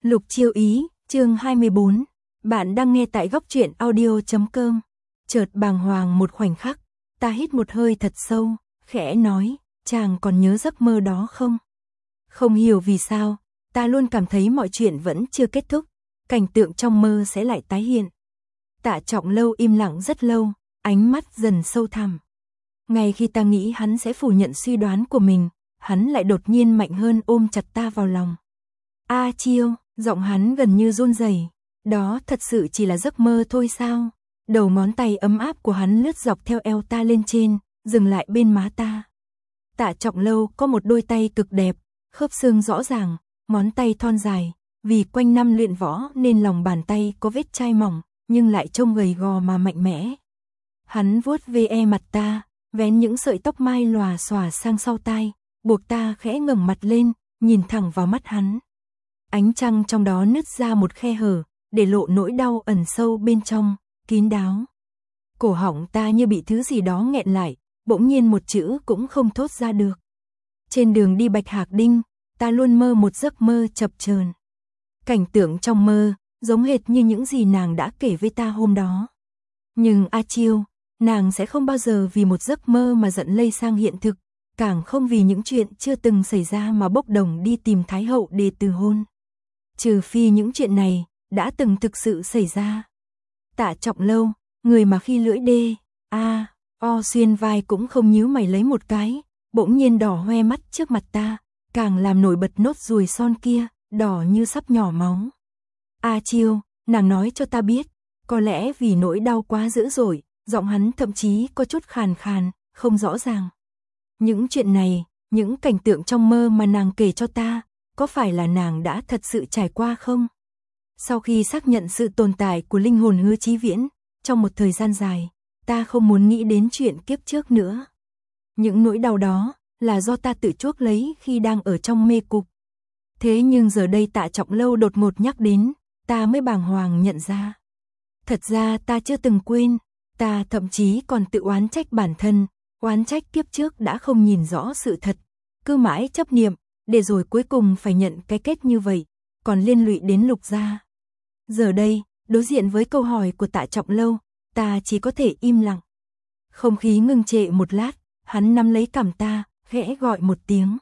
Lục Chiêu Ý, chương 24. Bạn đang nghe tại góc truyện audio.com. Chợt bàng hoàng một khoảnh khắc, ta hít một hơi thật sâu, khẽ nói, chàng còn nhớ giấc mơ đó không? Không hiểu vì sao, ta luôn cảm thấy mọi chuyện vẫn chưa kết thúc, cảnh tượng trong mơ sẽ lại tái hiện. Tạ Trọng Lâu im lặng rất lâu, ánh mắt dần sâu thẳm. Ngay khi ta nghĩ hắn sẽ phủ nhận suy đoán của mình, hắn lại đột nhiên mạnh hơn ôm chặt ta vào lòng. A Chiêu, giọng hắn gần như run rẩy. Đó thật sự chỉ là giấc mơ thôi sao? Đầu ngón tay ấm áp của hắn lướt dọc theo eo ta lên trên, dừng lại bên má ta. Tạ Trọng Lâu có một đôi tay cực đẹp, khớp xương rõ ràng, ngón tay thon dài, vì quanh năm luyện võ nên lòng bàn tay có vết chai mỏng, nhưng lại trông gầy gò mà mạnh mẽ. Hắn vuốt ve mặt ta, vén những sợi tóc mai lòa xòa sang sau tai, buộc ta khẽ ngẩng mặt lên, nhìn thẳng vào mắt hắn. Ánh trăng trong đó nứt ra một khe hở, để lộ nỗi đau ẩn sâu bên trong, kín đáo. Cổ họng ta như bị thứ gì đó nghẹn lại, bỗng nhiên một chữ cũng không thốt ra được. Trên đường đi Bạch Hạc Đinh, ta luôn mơ một giấc mơ chập chờn. Cảnh tượng trong mơ, giống hệt như những gì nàng đã kể với ta hôm đó. Nhưng A Chiêu, nàng sẽ không bao giờ vì một giấc mơ mà giận lây sang hiện thực, càng không vì những chuyện chưa từng xảy ra mà bốc đồng đi tìm Thái Hậu để từ hôn. Trừ phi những chuyện này đã từng thực sự xảy ra. Tạ Trọng Lâu, người mà khi lưỡi đê, o xuyên vai cũng không nhíu mày lấy một cái, bỗng nhiên đỏ hoe mắt trước mặt ta, càng làm nổi bật nốt ruồi son kia, đỏ như sắp nhỏ máu. A Chiêu, nàng nói cho ta biết, có lẽ vì nỗi đau quá dữ dội, giọng hắn thậm chí có chút khàn khàn, không rõ ràng. Những chuyện này, những cảnh tượng trong mơ mà nàng kể cho ta, có phải là nàng đã thật sự trải qua không? Sau khi xác nhận sự tồn tại của linh hồn Hứa Chí Viễn, trong một thời gian dài, ta không muốn nghĩ đến chuyện kiếp trước nữa. Những nỗi đau đó là do ta tự chuốc lấy khi đang ở trong mê cục. Thế nhưng giờ đây Tạ Trọng Lâu đột ngột nhắc đến, ta mới bàng hoàng nhận ra. Thật ra ta chưa từng quên, ta thậm chí còn tự oán trách bản thân, oán trách kiếp trước đã không nhìn rõ sự thật, cứ mãi chấp niệm, để rồi cuối cùng phải nhận cái kết như vậy, còn liên lụy đến Lục gia. Giờ đây, đối diện với câu hỏi của Tạ Trọng Lâu, ta chỉ có thể im lặng. Không khí ngưng trệ một lát, hắn nắm lấy cằm ta, khẽ gọi một tiếng.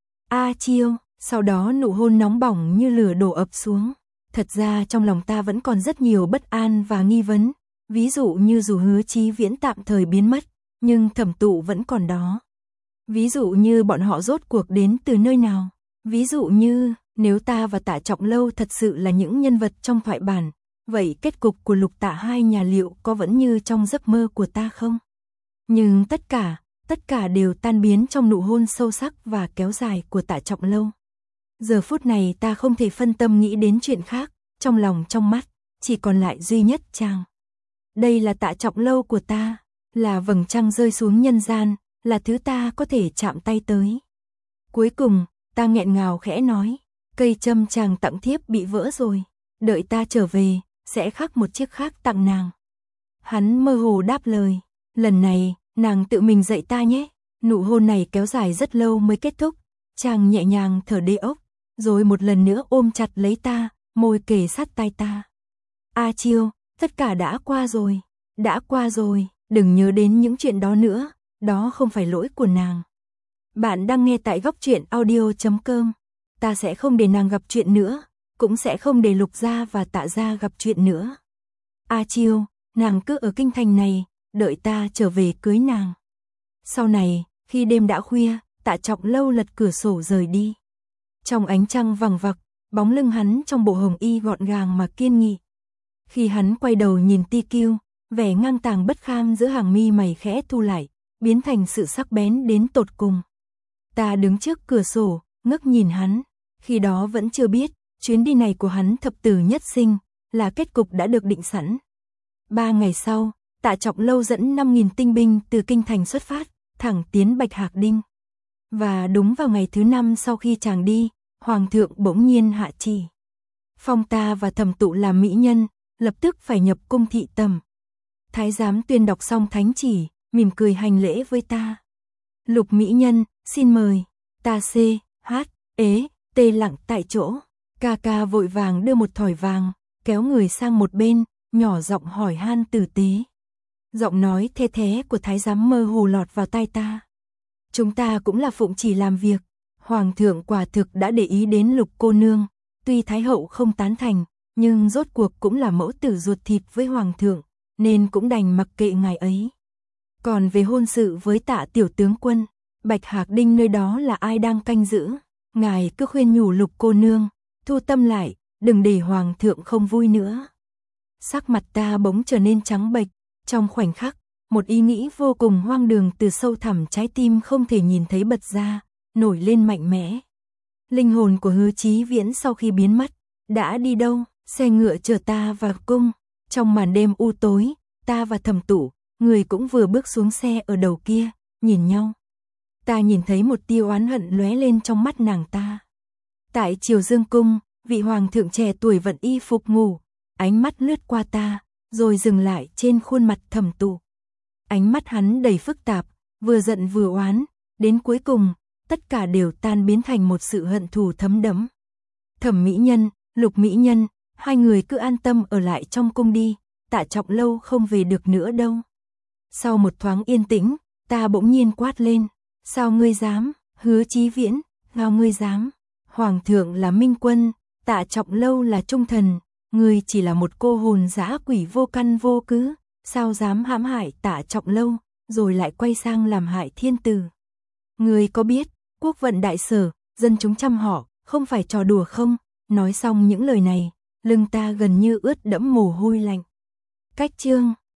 A Chiêu, sau đó nụ hôn nóng bỏng như lửa đổ ập xuống. Thật ra trong lòng ta vẫn còn rất nhiều bất an và nghi vấn, ví dụ như dù Hứa Chí Viễn tạm thời biến mất, nhưng Thẩm Tụ vẫn còn đó. Ví dụ như bọn họ rốt cuộc đến từ nơi nào. Ví dụ như, nếu ta và Tạ Trọng Lâu thật sự là những nhân vật trong thoại bản, vậy kết cục của Lục Tạ hai nhà liệu có vẫn như trong giấc mơ của ta không? Nhưng tất cả đều tan biến trong nụ hôn sâu sắc và kéo dài của Tạ Trọng Lâu. Giờ phút này ta không thể phân tâm nghĩ đến chuyện khác, trong lòng trong mắt, chỉ còn lại duy nhất chàng. Đây là Tạ Trọng Lâu của ta, là vầng trăng rơi xuống nhân gian, là thứ ta có thể chạm tay tới. Cuối cùng, ta nghẹn ngào khẽ nói, cây châm chàng tặng thiếp bị vỡ rồi, đợi ta trở về, sẽ khắc một chiếc khác tặng nàng. Hắn mơ hồ đáp lời, lần này, nàng tự mình dạy ta nhé. Nụ hôn này kéo dài rất lâu mới kết thúc, chàng nhẹ nhàng thở đê ốc, rồi một lần nữa ôm chặt lấy ta, môi kề sát tai ta. A Chiêu, tất cả đã qua rồi, đừng nhớ đến những chuyện đó nữa, đó không phải lỗi của nàng. Bạn đang nghe tại góc truyện audio.com. Ta sẽ không để nàng gặp chuyện nữa, cũng sẽ không để Lục gia và Tạ gia gặp chuyện nữa. A Chiêu, nàng cứ ở kinh thành này, đợi ta trở về cưới nàng. Sau này, khi đêm đã khuya, Tạ Trọng Lâu lật cửa sổ rời đi. Trong ánh trăng vằng vặc, bóng lưng hắn trong bộ hồng y gọn gàng mà kiên nghị. Khi hắn quay đầu nhìn Ti Kiêu, vẻ ngang tàng bất kham giữa hàng mi mày khẽ thu lại, biến thành sự sắc bén đến tột cùng. Ta đứng trước cửa sổ, ngước nhìn hắn, khi đó vẫn chưa biết, chuyến đi này của hắn thập tử nhất sinh, là kết cục đã được định sẵn. 3 ngày sau, Tạ Trọng Lâu dẫn 5.000 tinh binh từ kinh thành xuất phát, thẳng tiến Bạch Hạc Đinh. Và đúng vào ngày thứ 5 sau khi chàng đi, Hoàng thượng bỗng nhiên hạ chỉ. Phong ta và Thẩm Tụ làm mỹ nhân, lập tức phải nhập cung thị tầm. Thái giám tuyên đọc xong thánh chỉ, mỉm cười hành lễ với ta. Lục mỹ nhân, xin mời. Ta tê lặng tại chỗ. Ca ca vội vàng đưa một thỏi vàng, kéo người sang một bên, nhỏ giọng hỏi han tử tế. Giọng nói the thé của thái giám mơ hồ lọt vào tai ta. Chúng ta cũng là phụng chỉ làm việc, hoàng thượng quả thực đã để ý đến Lục cô nương, tuy thái hậu không tán thành, nhưng rốt cuộc cũng là mẫu tử ruột thịt với hoàng thượng, nên cũng đành mặc kệ ngài ấy. Còn về hôn sự với Tạ tiểu tướng quân, Bạch Hạc Đinh nơi đó là ai đang canh giữ, ngài cứ khuyên nhủ Lục cô nương, thu tâm lại, đừng để hoàng thượng không vui nữa. Sắc mặt ta bỗng trở nên trắng bệch, trong khoảnh khắc, một ý nghĩ vô cùng hoang đường từ sâu thẳm trái tim không thể nhìn thấy bật ra, nổi lên mạnh mẽ. Linh hồn của Hứa Chí Viễn sau khi biến mất, đã đi đâu? Xe ngựa chở ta vào cung, trong màn đêm u tối, ta và Thẩm Tụ, người cũng vừa bước xuống xe ở đầu kia, nhìn nhau. Ta nhìn thấy một tia oán hận lóe lên trong mắt nàng ta. Tại Triều Dương cung, vị hoàng thượng trẻ tuổi vận y phục ngủ, ánh mắt lướt qua ta, rồi dừng lại trên khuôn mặt Thẩm Tụ. Ánh mắt hắn đầy phức tạp, vừa giận vừa oán, đến cuối cùng, tất cả đều tan biến thành một sự hận thù thấm đẫm. Thẩm mỹ nhân, Lục mỹ nhân, hai người cứ an tâm ở lại trong cung đi, Tạ Trọng Lâu không về được nữa đâu. Sau một thoáng yên tĩnh, ta bỗng nhiên quát lên, sao ngươi dám? Hứa Chí Viễn, sao ngươi dám? Hoàng thượng là minh quân, Tạ Trọng Lâu là trung thần, ngươi chỉ là một cô hồn dã quỷ vô căn vô cứ, sao dám hãm hại Tạ Trọng Lâu, rồi lại quay sang làm hại thiên tử. Ngươi có biết, quốc vận đại sở, dân chúng trăm họ, không phải trò đùa không? Nói xong những lời này, lưng ta gần như ướt đẫm mồ hôi lạnh. Cách chương